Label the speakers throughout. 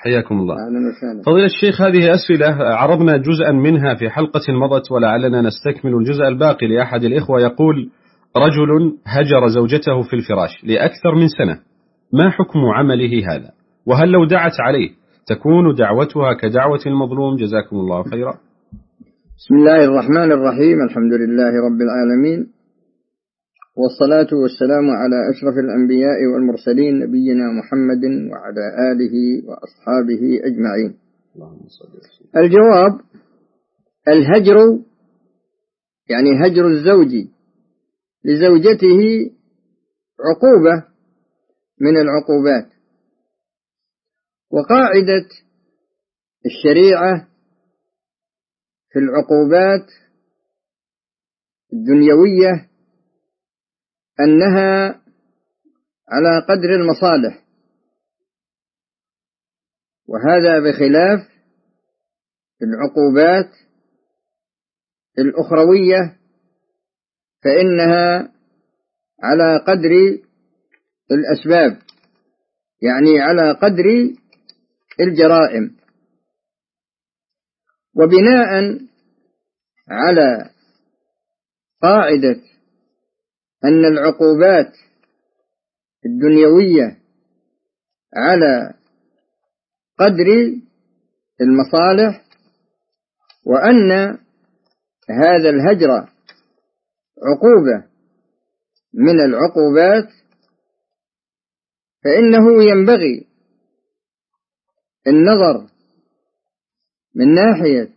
Speaker 1: حياكم الله. فضيلة الشيخ، هذه أسئلة عرضنا جزءا منها في حلقة مضت، ولعلنا نستكمل الجزء الباقي. لأحد الإخوة يقول: رجل هجر زوجته في الفراش لأكثر من سنة، ما حكم عمله هذا؟ وهل لو دعت عليه تكون دعوتها كدعوة المظلوم؟ جزاكم الله خيرا.
Speaker 2: بسم الله الرحمن الرحيم. الحمد لله رب العالمين، والصلاة والسلام على أشرف الأنبياء والمرسلين، نبينا محمد وعلى آله وأصحابه أجمعين. الجواب: الهجر يعني هجر الزوج لزوجته عقوبة من العقوبات، وقاعدة الشريعة في العقوبات الدنيوية أنها على قدر المصالح، وهذا بخلاف العقوبات الأخروية فإنها على قدر الأسباب، يعني على قدر الجرائم. وبناء على قاعدة أن العقوبات الدنيوية على قدر المصالح، وأن هذا الهجر عقوبة من العقوبات، فإنه ينبغي النظر من ناحية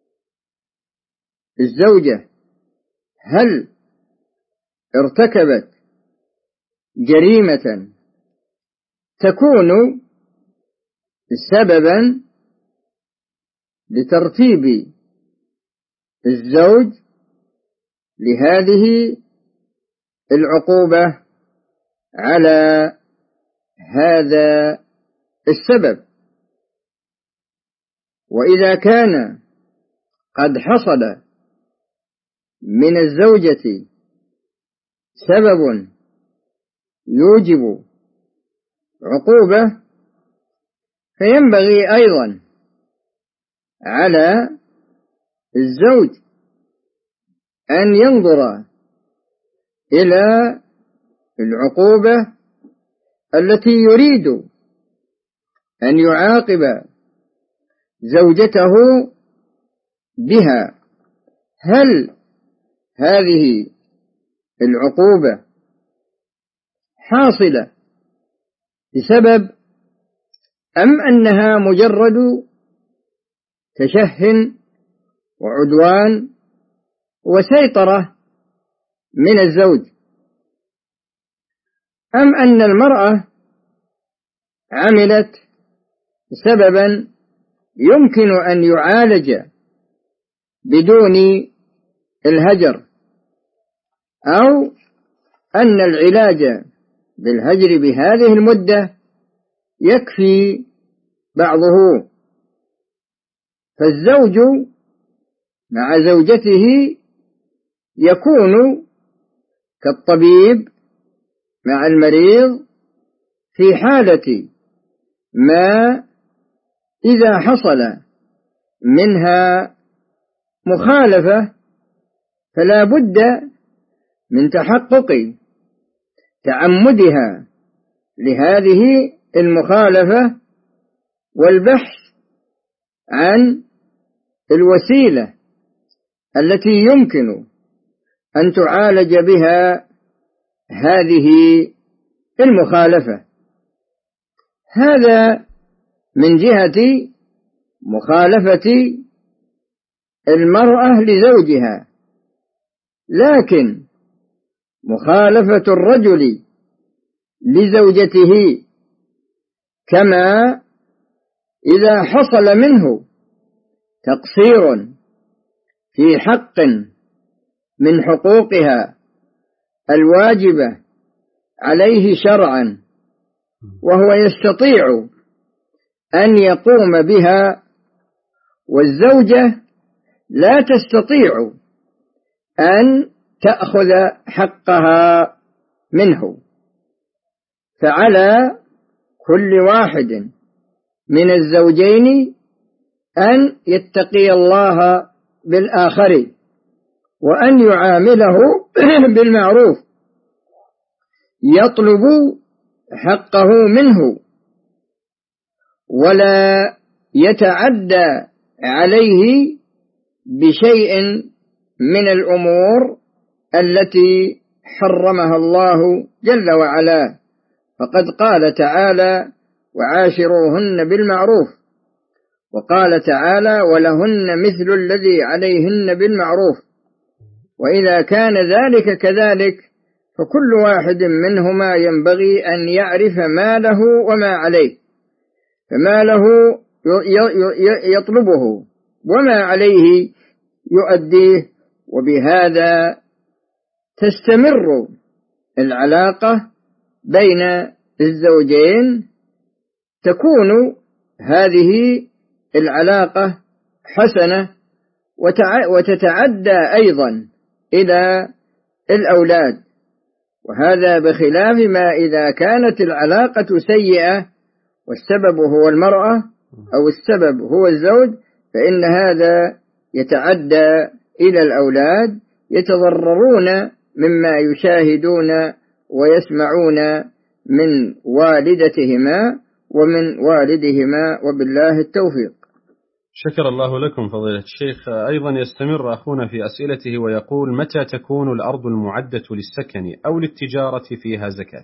Speaker 2: الزوجة، هل ارتكبت جريمة تكون سببا لترتيب الزوج لهذه العقوبة على هذا السبب. وإذا كان قد حصل من الزوجة سبب يوجب عقوبة، فينبغي أيضا على الزوج أن ينظر إلى العقوبة التي يريد أن يعاقب زوجته بها، هل هذه العقوبة حاصلة بسبب أم أنها مجرد تشه وعدوان وسيطرة من الزوج، أم أن المرأة عملت سببا يمكن أن يعالج بدون الهجر، أو أن العلاج بالهجر بهذه المدة يكفي بعضه. فالزوج مع زوجته يكون كالطبيب مع المريض في حالة ما إذا حصل منها مخالفة فلا بد من تحقق تعمدها لهذه المخالفة والبحث عن الوسيلة التي يمكن أن تعالج بها هذه المخالفة. هذا من جهة مخالفة المرأة لزوجها، لكن مخالفة الرجل لزوجته كما إذا حصل منه تقصير في حق من حقوقها الواجبة عليه شرعا وهو يستطيع أن يقوم بها، والزوجة لا تستطيع أن تأخذ حقها منه، فعلى كل واحد من الزوجين أن يتقي الله بالآخر وأن يعامله بالمعروف يطلب حقه منه ولا يتعدى عليه بشيء من الأمور التي حرمها الله جل وعلا. فقد قال تعالى: وعاشروهن بالمعروف، وقال تعالى: ولهن مثل الذي عليهن بالمعروف. وإذا كان ذلك كذلك فكل واحد منهما ينبغي أن يعرف ما له وما عليه، فما له يطلبه وما عليه يؤديه، وبهذا تستمر العلاقة بين الزوجين، تكون هذه العلاقة حسنة وتتعدى أيضا إلى الأولاد. وهذا بخلاف ما إذا كانت العلاقة سيئة والسبب هو المرأة أو السبب هو الزوج، فإن هذا يتعدى إلى الأولاد، يتضررون مما يشاهدون ويسمعون من والدتهما ومن والدهما، وبالله التوفيق.
Speaker 1: شكر الله لكم فضيلة الشيخ. أيضا يستمر أخونا في أسئلته ويقول: متى تكون الأرض المعدة للسكن أو للتجارة فيها زكاة؟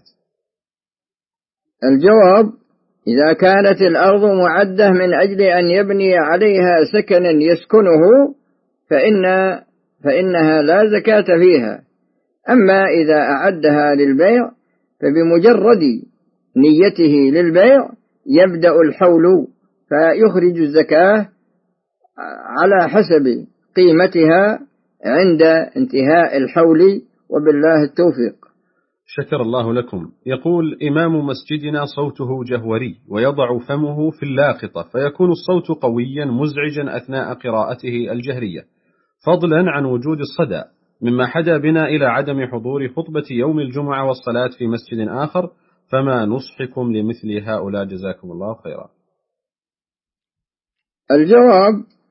Speaker 2: الجواب: إذا كانت الأرض معدة من أجل أن يبني عليها سكنا يسكنه فإنها لا زكاة فيها. أما إذا أعدها للبيع فبمجرد نيته للبيع يبدأ الحول فيخرج الزكاة على حسب قيمتها عند انتهاء الحول، وبالله التوفيق.
Speaker 1: شكر الله لكم. يقول: إمام مسجدنا صوته جهوري ويضع فمه في اللاقطة، فيكون الصوت قويا مزعجا أثناء قراءته الجهرية، فضلا عن وجود الصدى، مما حدا بنا إلى عدم حضور خطبة يوم الجمعة والصلاة في مسجد آخر، فما نصحكم لمثل هؤلاء جزاكم الله خيرا؟
Speaker 2: الجواب: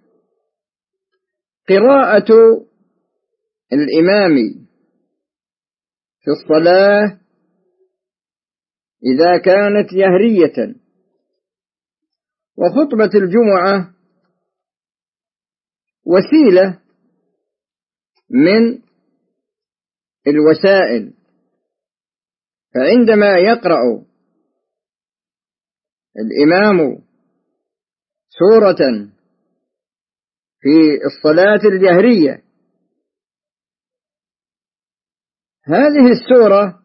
Speaker 2: قراءة الإمام في الصلاة إذا كانت جهرية، وخطبة الجمعة وسيلة من الوسائل، فعندما يقرأ الإمام سورة في الصلاة الجهرية، هذه السورة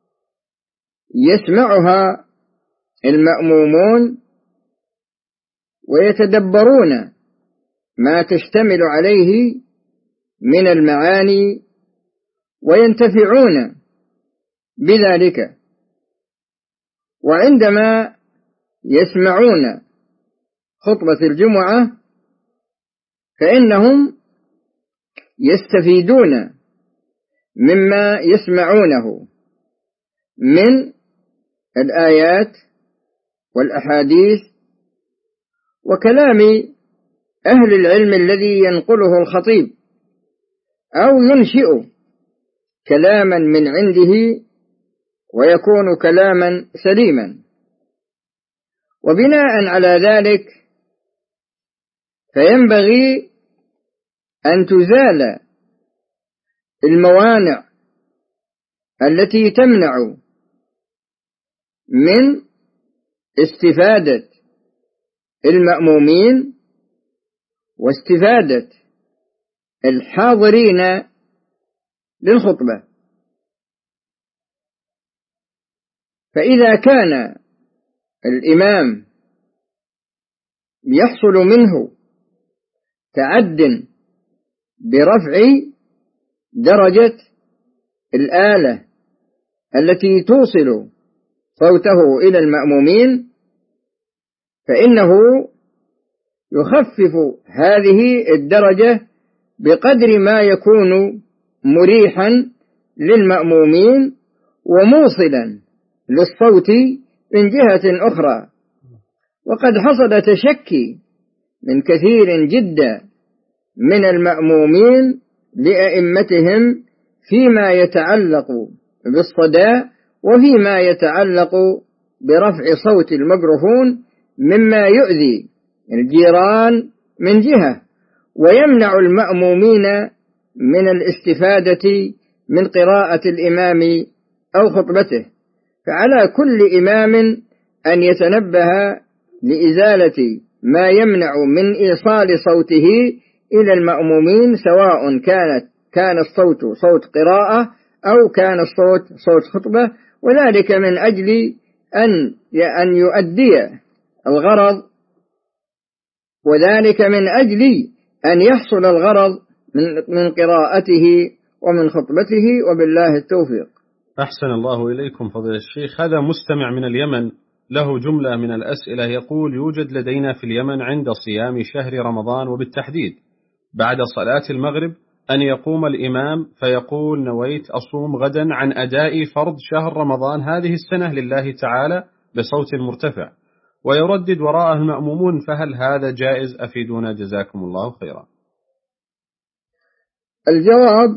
Speaker 2: يسمعها المأمومون ويتدبرون ما تشتمل عليه من المعاني وينتفعون بذلك. وعندما يسمعون خطبة الجمعة فإنهم يستفيدون مما يسمعونه من الآيات والأحاديث وكلام أهل العلم الذي ينقله الخطيب، أو ينشئ كلاما من عنده ويكون كلاما سليما. وبناء على ذلك فينبغي أن تزال الموانع التي تمنع من استفادة المأمومين واستفادة الحاضرين للخطبة. فإذا كان الإمام يحصل منه تعد برفع درجة الآلة التي توصل صوته إلى المأمومين، فإنه يخفف هذه الدرجة بقدر ما يكون مريحا للمأمومين وموصلا للصوت من جهة أخرى. وقد حصل تشكي من كثير جدا من المأمومين لأئمتهم فيما يتعلق بالصداء وفيما يتعلق برفع صوت الميكروفون، مما يؤذي الجيران من جهة ويمنع المأمومين من الاستفادة من قراءة الإمام أو خطبته. فعلى كل إمام أن يتنبه لإزالة ما يمنع من إيصال صوته إلى المأمومين، سواء كان الصوت صوت قراءة أو كان الصوت صوت خطبة، وذلك من أجل أن يؤدي الغرض، وذلك من أجل أن يحصل الغرض من قراءته ومن خطبته، وبالله التوفيق.
Speaker 1: أحسن الله إليكم فضيلة الشيخ. هذا مستمع من اليمن له جملة من الأسئلة، يقول: يوجد لدينا في اليمن عند صيام شهر رمضان وبالتحديد بعد صلاة المغرب أن يقوم الإمام فيقول: نويت أصوم غدا عن أداء فرض شهر رمضان هذه السنة لله تعالى بصوت مرتفع، ويردد وراءه المأمومون، فهل هذا جائز؟ أفيدونا جزاكم الله خيرا.
Speaker 2: الجواب: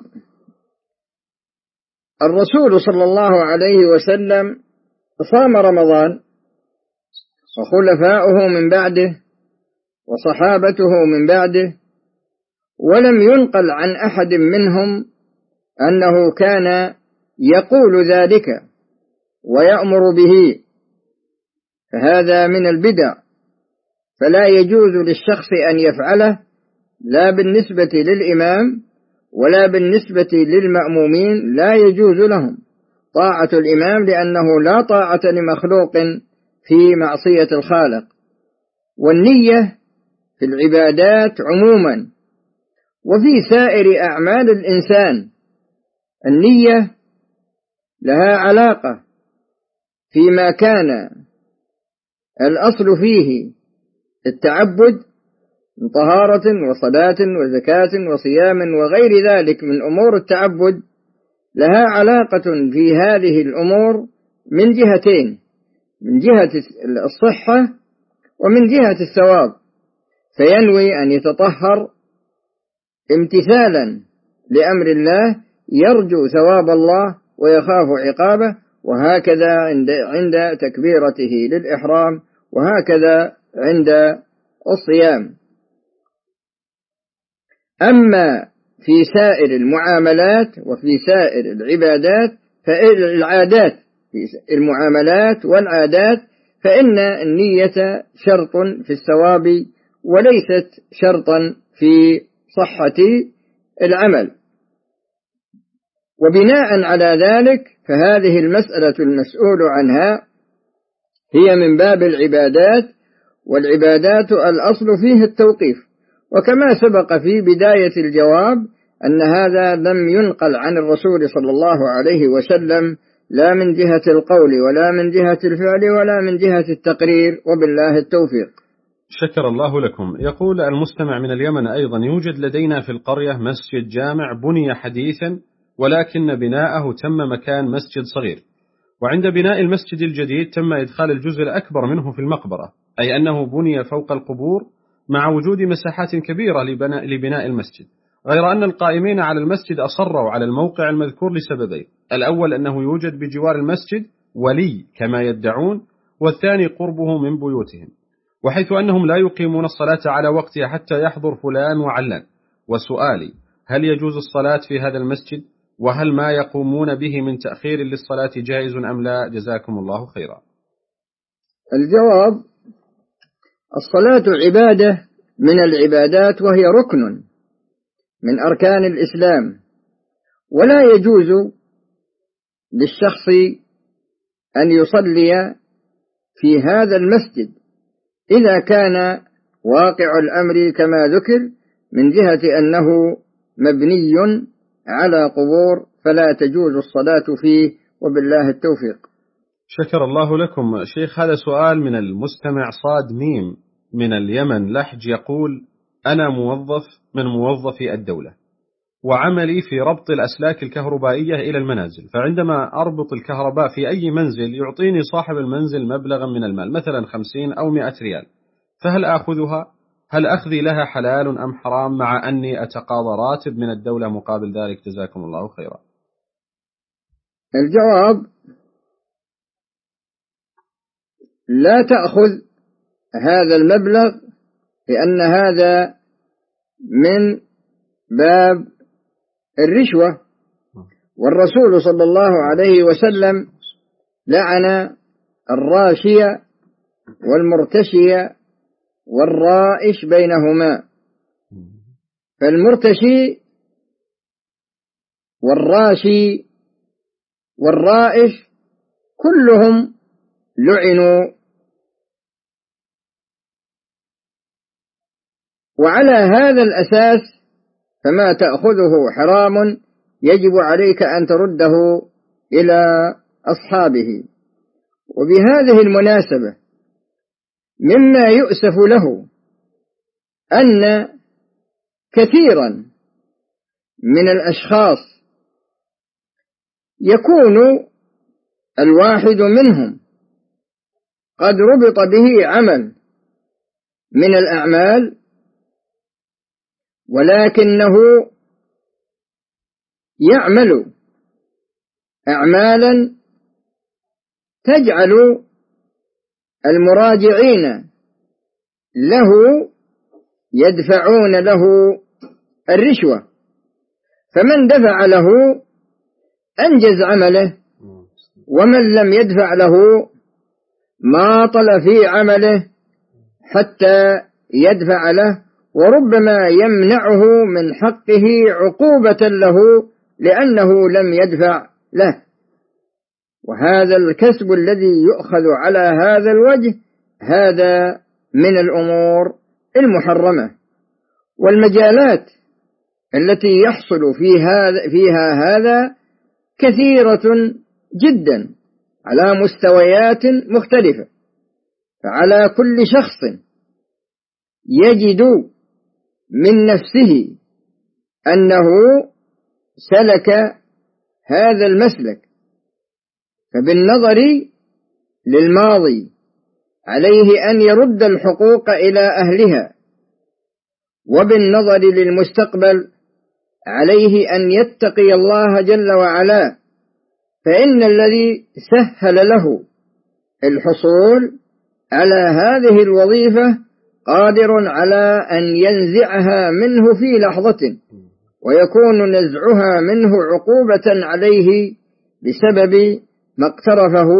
Speaker 2: الرسول صلى الله عليه وسلم صام رمضان وخلفاؤه من بعده وصحابته من بعده، ولم ينقل عن أحد منهم أنه كان يقول ذلك ويأمر به، فهذا من البدع، فلا يجوز للشخص أن يفعله، لا بالنسبة للإمام ولا بالنسبة للمأمومين، لا يجوز لهم طاعة الإمام، لأنه لا طاعة لمخلوق في معصية الخالق. والنية في العبادات عموما وفي سائر أعمال الإنسان، النية لها علاقة فيما كان الأصل فيه التعبد من طهارة وصلاة وزكاة وصيام وغير ذلك من أمور التعبد، لها علاقة في هذه الأمور من جهتين: من جهة الصحة ومن جهة الثواب، فينوي أن يتطهر امتثالا لأمر الله، يرجو ثواب الله ويخاف عقابه، وهكذا عند تكبيرته للإحرام، وهكذا عند الصيام. أما في سائر المعاملات وفي سائر العبادات فالعادات، في المعاملات والعادات، فإن النية شرط في الثواب وليست شرطا في صحة العمل. وبناء على ذلك فهذه المسألة المسؤول عنها هي من باب العبادات، والعبادات الأصل فيه التوقيف، وكما سبق في بداية الجواب أن هذا لم ينقل عن الرسول صلى الله عليه وسلم، لا من جهة القول ولا من جهة الفعل ولا من جهة التقرير، وبالله التوفيق.
Speaker 1: شكر الله لكم. يقول المستمع من اليمن أيضا: يوجد لدينا في القرية مسجد جامع بني حديثا، ولكن بناءه تم مكان مسجد صغير، وعند بناء المسجد الجديد تم إدخال الجزء الأكبر منه في المقبرة، أي أنه بني فوق القبور مع وجود مساحات كبيرة لبناء المسجد، غير أن القائمين على المسجد أصروا على الموقع المذكور لسببين: الأول أنه يوجد بجوار المسجد ولي كما يدعون، والثاني قربه من بيوتهم، وحيث أنهم لا يقيمون الصلاة على وقتها حتى يحضر فلان وعلان. وسؤالي: هل يجوز الصلاة في هذا المسجد؟ وهل ما يقومون به من تأخير للصلاة جائز أم لا؟ جزاكم الله خيرا.
Speaker 2: الجواب: الصلاة عبادة من العبادات، وهي ركن من أركان الإسلام، ولا يجوز للشخص أن يصلي في هذا المسجد إذا كان واقع الأمر كما ذكر من جهة أنه مبني على قبور، فلا تجوز الصلاة فيه، وبالله التوفيق.
Speaker 1: شكر الله لكم. شيخ، هذا سؤال من المستمع صاد ميم من اليمن لحج، يقول: أنا موظف من موظفي الدولة، وعملي في ربط الأسلاك الكهربائية إلى المنازل، فعندما أربط الكهرباء في أي منزل يعطيني صاحب المنزل مبلغا من المال مثلا 50 أو 100 ريال، فهل آخذها؟ هل أخذي لها حلال أم حرام، مع أني أتقاضى راتب من الدولة مقابل ذلك؟ جزاكم الله خيرا.
Speaker 2: الجواب: لا تأخذ هذا المبلغ، لأن هذا من باب الرشوة، والرسول صلى الله عليه وسلم لعن الراشية والمرتشية والرائش بينهما، فالمرتشي والراشي والرائش كلهم لعنوا. وعلى هذا الأساس فما تأخذه حرام، يجب عليك أن ترده إلى أصحابه. وبهذه المناسبة مما يؤسف له أن كثيرا من الأشخاص يكون الواحد منهم قد ربط به عمل من الأعمال، ولكنه يعمل أعمالا تجعل المراجعين له يدفعون له الرشوة، فمن دفع له أنجز عمله، ومن لم يدفع له ماطل في عمله حتى يدفع له، وربما يمنعه من حقه عقوبة له لأنه لم يدفع له. وهذا الكسب الذي يؤخذ على هذا الوجه هذا من الأمور المحرمة. والمجالات التي يحصل فيها هذا كثيرة جدا على مستويات مختلفة، فعلى كل شخص يجد من نفسه أنه سلك هذا المسلك، فبالنظر للماضي عليه أن يرد الحقوق إلى أهلها، وبالنظر للمستقبل عليه أن يتقي الله جل وعلا، فإن الذي سهل له الحصول على هذه الوظيفة قادر على أن ينزعها منه في لحظة، ويكون نزعها منه عقوبة عليه بسبب ما اقترفه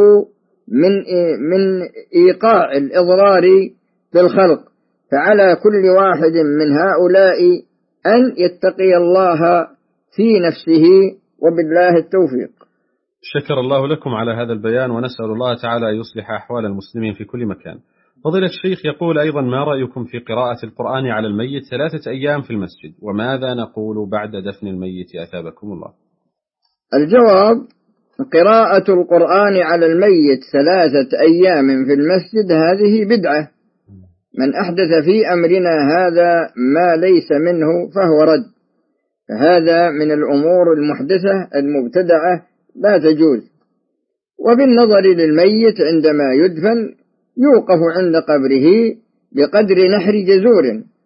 Speaker 2: من إيقاع الإضرار بالخلق. فعلى كل واحد من هؤلاء أن يتقي الله في نفسه، وبالله التوفيق.
Speaker 1: شكر الله لكم على هذا البيان، ونسأل الله تعالى أن يصلح أحوال المسلمين في كل مكان. فضيلة الشيخ يقول أيضا: ما رأيكم في قراءة القرآن على الميت 3 أيام في المسجد، وماذا نقول بعد دفن الميت أثابكم الله؟
Speaker 2: الجواب: قراءة القرآن على الميت 3 أيام في المسجد هذه بدعة، من أحدث في أمرنا هذا ما ليس منه فهو رد، فهذا من الأمور المحدثة المبتدعة لا تجوز. وبالنظر للميت عندما يدفن يوقف عند قبره بقدر نحر جزور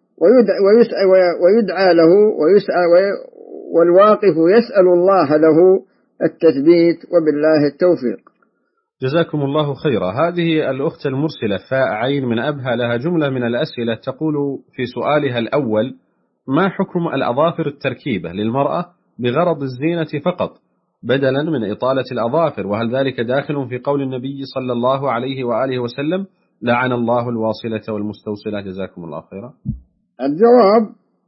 Speaker 2: ويدعى له والواقف يسأل الله له التثبيت، وبالله التوفيق.
Speaker 1: جزاكم الله خيرا. هذه الأخت المرسلة فاء عين من أبها لها جملة من الأسئلة، تقول في سؤالها الأول: ما حكم الأظافر التركيبة للمرأة بغرض الزينة فقط بدلا من إطالة الأظافر، وهل ذلك داخل في قول النبي صلى الله عليه وآله وسلم: لعن الله الواصلة والمستوصلة؟ جزاكم الله خيرا.
Speaker 2: الجواب: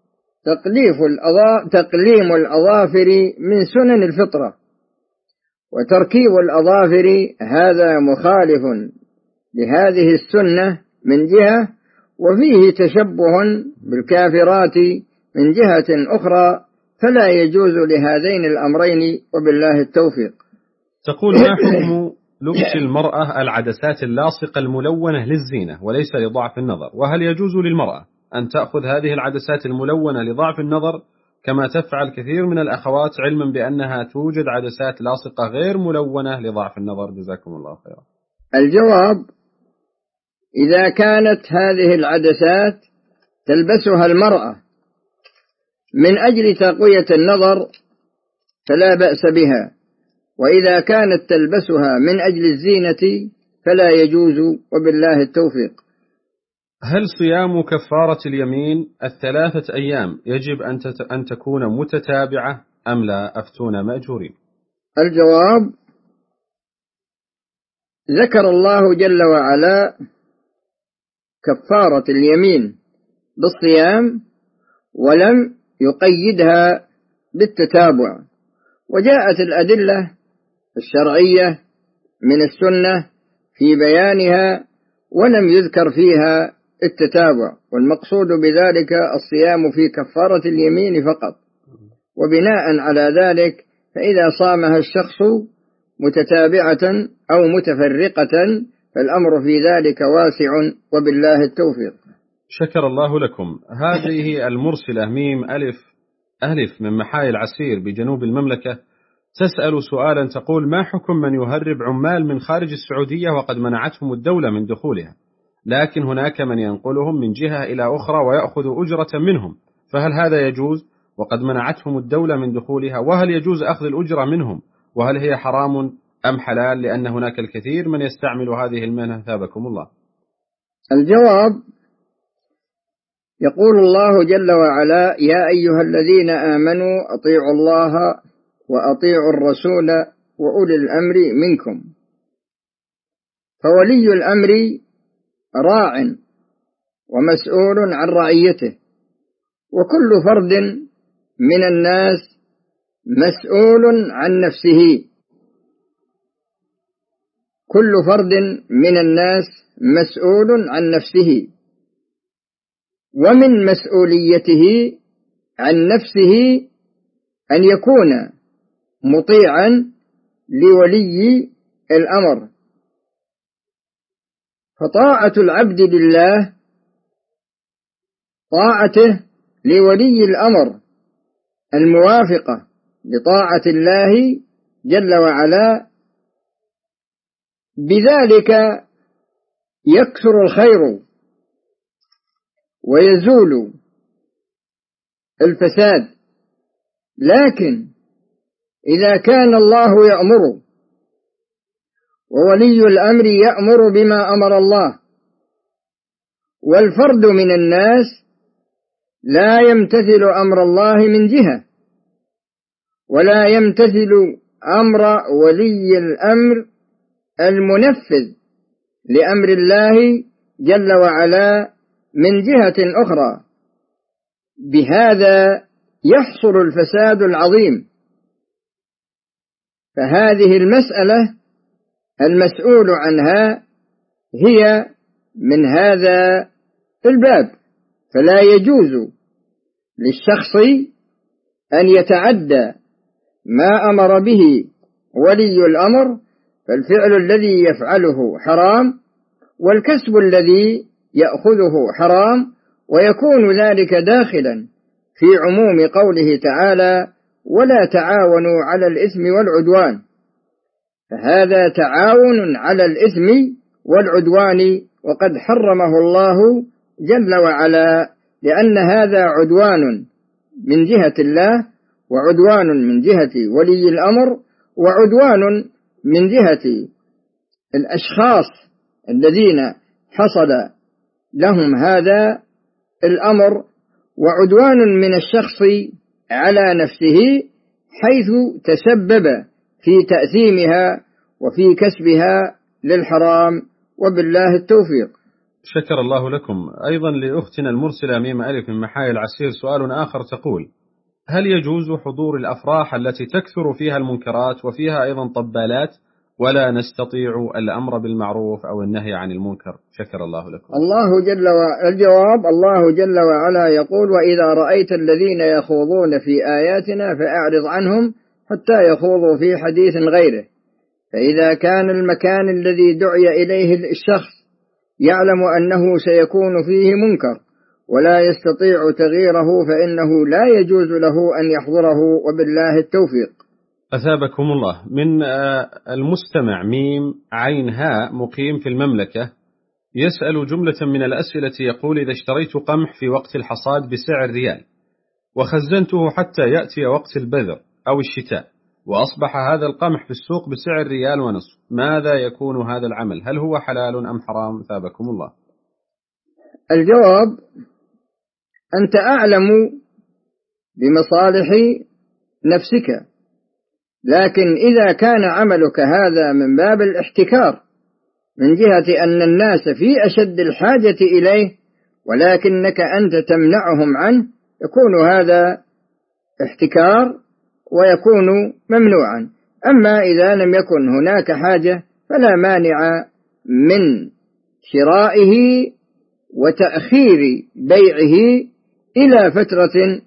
Speaker 2: تقليم الأظافر من سنن الفطرة، وتركيب الأظافر هذا مخالف لهذه السنة من جهة، وفيه تشبه بالكافرات من جهة أخرى، فلا يجوز لهذين الأمرين، وبالله التوفيق.
Speaker 1: تقول: ما حكم لبس المرأة العدسات اللاصقة الملونة للزينة وليس لضعف النظر، وهل يجوز للمرأة أن تأخذ هذه العدسات الملونة لضعف النظر كما تفعل كثير من الأخوات علما بأنها توجد عدسات لاصقة غير ملونة لضعف النظر؟ جزاكم الله خيرا.
Speaker 2: الجواب: إذا كانت هذه العدسات تلبسها المرأة من أجل تقوية النظر فلا بأس بها، وإذا كانت تلبسها من أجل الزينة فلا يجوز، وبالله التوفيق.
Speaker 1: هل صيام كفارة اليمين 3 أيام يجب أن تكون متتابعة أم لا؟ أفتونا مأجورين.
Speaker 2: الجواب: ذكر الله جل وعلا كفارة اليمين بالصيام ولم يقيدها بالتتابع، وجاءت الأدلة الشرعية من السنة في بيانها ولم يذكر فيها التتابع، والمقصود بذلك الصيام في كفارة اليمين فقط. وبناء على ذلك فإذا صامها الشخص متتابعة أو متفرقة فالأمر في ذلك واسع، وبالله التوفيق.
Speaker 1: شكر الله لكم. هذه المرسلة ميم ألف من محاي العسير بجنوب المملكة تسأل سؤالا تقول: ما حكم من يهرب عمال من خارج السعودية وقد منعتهم الدولة من دخولها، لكن هناك من ينقلهم من جهة إلى أخرى ويأخذ أجرة منهم، فهل هذا يجوز وقد منعتهم الدولة من دخولها؟ وهل يجوز أخذ الأجرة منهم؟ وهل هي حرام أم حلال؟ لأن هناك الكثير من يستعمل هذه المهنة، ثابكم الله.
Speaker 2: الجواب: يقول الله جل وعلا: يا أيها الذين آمنوا أطيعوا الله وأطيعوا الرسول وأولي الأمر منكم. فولي الأمر راع ومسؤول عن رعيته، وكل فرد من الناس مسؤول عن نفسه. كل فرد من الناس مسؤول عن نفسه، ومن مسؤوليته عن نفسه أن يكون مطيعا لولي الأمر. فطاعة العبد لله طاعته لولي الأمر الموافقة لطاعة الله جل وعلا، بذلك يكثر الخير ويزول الفساد. لكن إذا كان الله يأمر وولي الأمر يأمر بما أمر الله، والفرد من الناس لا يمتثل أمر الله من جهة ولا يمتثل أمر ولي الأمر المنفذ لأمر الله جل وعلا من جهة أخرى، بهذا يحصل الفساد العظيم. فهذه المسألة المسؤول عنها هي من هذا الباب، فلا يجوز للشخص أن يتعدى ما أمر به ولي الأمر، فالفعل الذي يفعله حرام، والكسب الذي يأخذه حرام، ويكون ذلك داخلا في عموم قوله تعالى: ولا تعاونوا على الإثم والعدوان. فهذا تعاون على الإثم والعدوان، وقد حرمه الله جل وعلا، لأن هذا عدوان من جهة الله، وعدوان من جهة ولي الأمر، وعدوان من جهة الأشخاص الذين حصل لهم هذا الأمر، وعدوان من الشخص على نفسه حيث تسبب في تأثيمها وفي كسبها للحرام، وبالله التوفيق.
Speaker 1: شكر الله لكم. أيضا لأختنا المرسلة ميم ألف من محاي العسير سؤال آخر تقول: هل يجوز حضور الأفراح التي تكثر فيها المنكرات وفيها أيضا طبالات ولا نستطيع الأمر بالمعروف أو النهي عن المنكر؟ شكر الله لكم.
Speaker 2: الجواب: الله جل وعلا يقول: وإذا رأيت الذين يخوضون في آياتنا فأعرض عنهم حتى يخوضوا في حديث غيره. فإذا كان المكان الذي دعي إليه الشخص يعلم أنه سيكون فيه منكر، ولا يستطيع تغييره فإنه لا يجوز له أن يحضره، وبالله التوفيق.
Speaker 1: أثابكم الله. من المستمع ميم عين هاء مقيم في المملكة يسأل جملة من الأسئلة، يقول: إذا اشتريت قمح في وقت الحصاد بسعر ريال وخزنته حتى يأتي وقت البذر أو الشتاء وأصبح هذا القمح في السوق بسعر ريال ونصف، ماذا يكون هذا العمل؟ هل هو حلال أم حرام؟ ثابكم الله.
Speaker 2: الجواب: أنت أعلم بمصالح نفسك، لكن إذا كان عملك هذا من باب الاحتكار من جهة أن الناس في أشد الحاجة إليه ولكنك أنت تمنعهم عنه، يكون هذا احتكار ويكون ممنوعا. أما إذا لم يكن هناك حاجة فلا مانع من شرائه وتأخير بيعه إلى فترة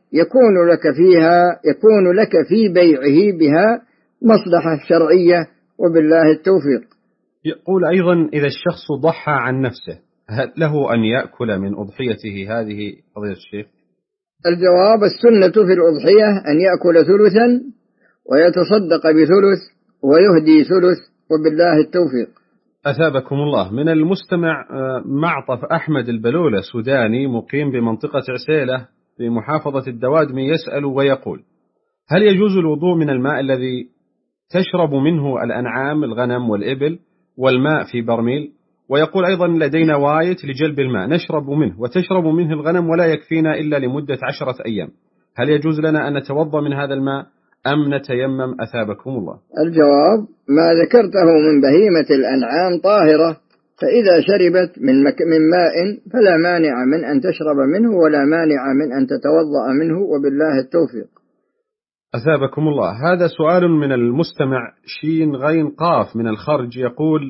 Speaker 2: يكون لك في بيعه بها مصلحة شرعية، وبالله التوفيق.
Speaker 1: يقول أيضا: إذا الشخص ضحى عن نفسه هل له أن يأكل من أضحيته هذه فضيلة الشيخ؟
Speaker 2: الجواب: السنة في الأضحية أن يأكل ثلثا ويتصدق بثلث ويهدي ثلث، وبالله التوفيق.
Speaker 1: أثابكم الله. من المستمع معطف أحمد البلولة سوداني مقيم بمنطقة عسيلة في محافظة الدوادمي يسأل ويقول: هل يجوز الوضوء من الماء الذي تشرب منه الأنعام الغنم والإبل والماء في برميل؟ ويقول أيضا: لدينا وايت لجلب الماء نشرب منه وتشرب منه الغنم ولا يكفينا إلا لمدة 10 أيام، هل يجوز لنا أن نتوضأ من هذا الماء أم نتيمم؟ أثابكم الله.
Speaker 2: الجواب: ما ذكرته من بهيمة الأنعام طاهرة، فإذا شربت من ماء فلا مانع من أن تشرب منه ولا مانع من أن تتوضأ منه، وبالله التوفيق.
Speaker 1: أثابكم الله. هذا سؤال من المستمع شين غين قاف من الخرج، يقول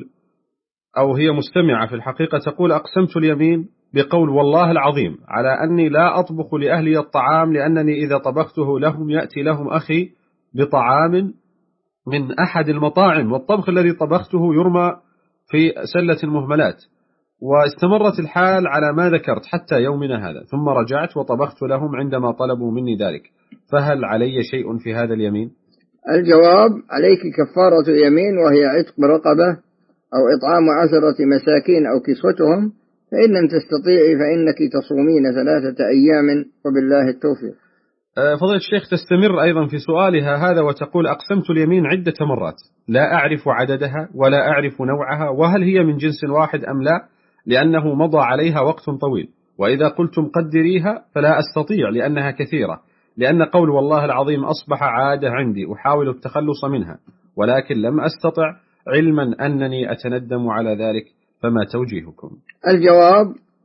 Speaker 1: أو هي مستمعة في الحقيقة تقول: أقسمت اليمين بقول والله العظيم على أني لا أطبخ لأهلي الطعام، لأنني إذا طبخته لهم يأتي لهم أخي بطعام من أحد المطاعم، والطبخ الذي طبخته يرمى في سلة المهملات. واستمرت الحال على ما ذكرت حتى يومنا هذا، ثم رجعت وطبخت لهم عندما طلبوا مني ذلك، فهل علي شيء في هذا اليمين؟
Speaker 2: الجواب: عليك كفارة يمين، وهي عتق رقبة أو إطعام 10 مساكين أو كسوتهم، فإن لم تستطيعي فإنك تصومين 3 أيام، وبالله التوفيق.
Speaker 1: فضيلة الشيخ تستمر أيضا في سؤالها هذا وتقول: أقسمت اليمين عدة مرات لا أعرف عددها ولا أعرف نوعها، وهل هي من جنس واحد أم لا، لأنه مضى عليها وقت طويل، وإذا قلتم قدريها فلا أستطيع لأنها كثيرة، لأن قول والله العظيم أصبح عادة عندي أحاول التخلص منها ولكن لم أستطع، علما أنني أتندم على ذلك، فما توجيهكم؟
Speaker 2: الجواب: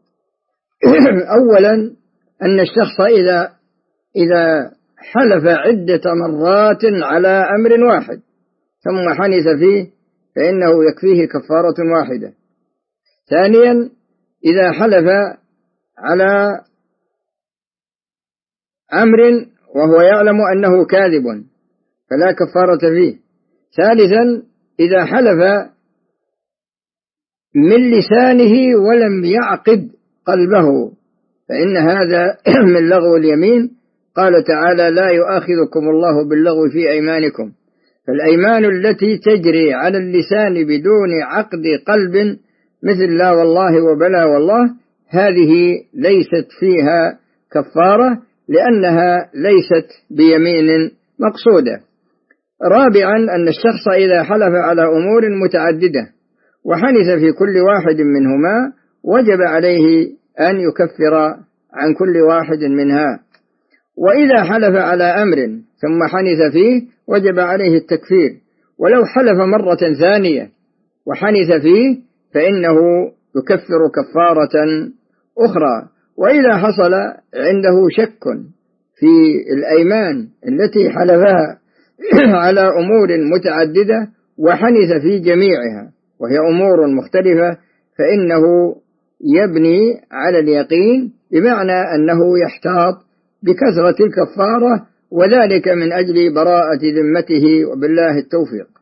Speaker 2: أولا أن الشخص إذا حلف عدة مرات على أمر واحد ثم حنث فيه فإنه يكفيه كفارة واحدة. ثانيا إذا حلف على أمر وهو يعلم أنه كاذب فلا كفارة فيه. ثالثا إذا حلف من لسانه ولم يعقد قلبه فإن هذا من لغو اليمين. قال تعالى: لا يؤاخذكم الله باللغو في أيمانكم. فالأيمان التي تجري على اللسان بدون عقد قلب مثل لا والله وبلا والله هذه ليست فيها كفارة، لأنها ليست بيمين مقصودة. رابعا أن الشخص إذا حلف على أمور متعددة وحنث في كل واحد منهما وجب عليه أن يكفر عن كل واحد منها. وإذا حلف على أمر ثم حنث فيه وجب عليه التكفير، ولو حلف مرة ثانية وحنث فيه فإنه يكفر كفارة أخرى. وإذا حصل عنده شك في الأيمان التي حلفها على أمور متعددة وحنث في جميعها وهي أمور مختلفة فإنه يبني على اليقين، بمعنى أنه يحتاط بكثرة الكفارة، وذلك من أجل براءة ذمته، وبالله التوفيق.